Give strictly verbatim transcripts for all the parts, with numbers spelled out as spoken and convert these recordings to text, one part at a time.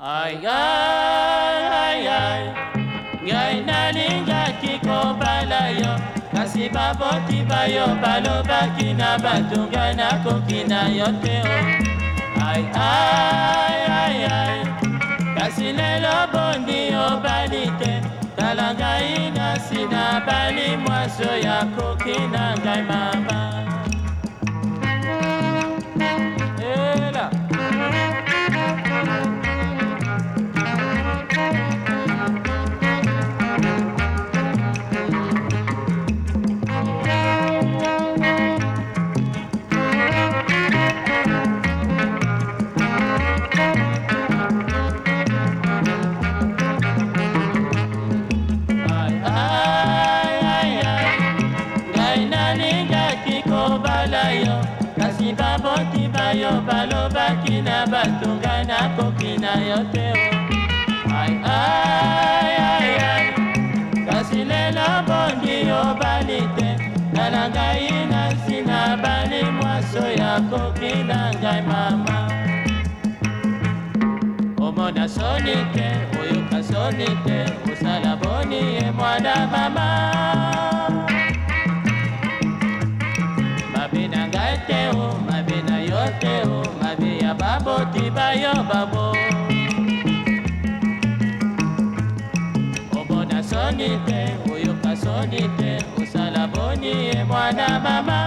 Ay, ay, ay, ay, ngai nalingaki kobala yo, kasi baboti bayo balobaki na bato ngai nakoki na yo te o. Ay, ay, ay, ay, kasi lelo bondi obali te, tala ngai nasi nabali mwaso ya koki na ngai mama. Ela kasi baboti bayo balobaki na bato ngai nakoki na yo te o. Ay, ay, ay, ay, kasi lelo bondi obali te, tala ngai nasi nabali mwaso ya koki na ngai mama. Omona soni te, oyoka soni te, osala boni ye mwana mama. Mabe na ngai te o, mabe na yo te o, mabe ya baboti bayo babo. Omona soni te, oyoka soni te, osala boni ye mwana mama.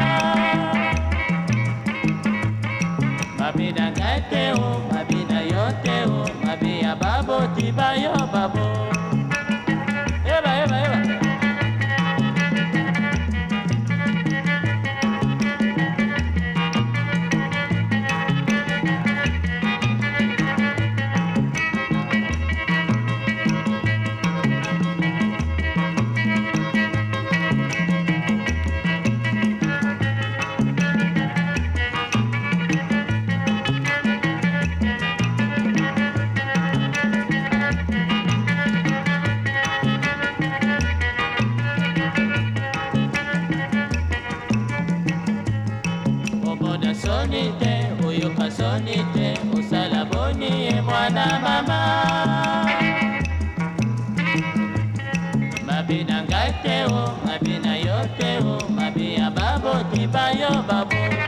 Mabe na ngai te o, mabe na yo te o, mabe ya baboti bayo babo. Eba, eba, eba. Soni te, oyoka soni te, osala boni ye mwana mama. Mabe na ngai te o, mabe na yo te o, mabe ya baboti bayo babo.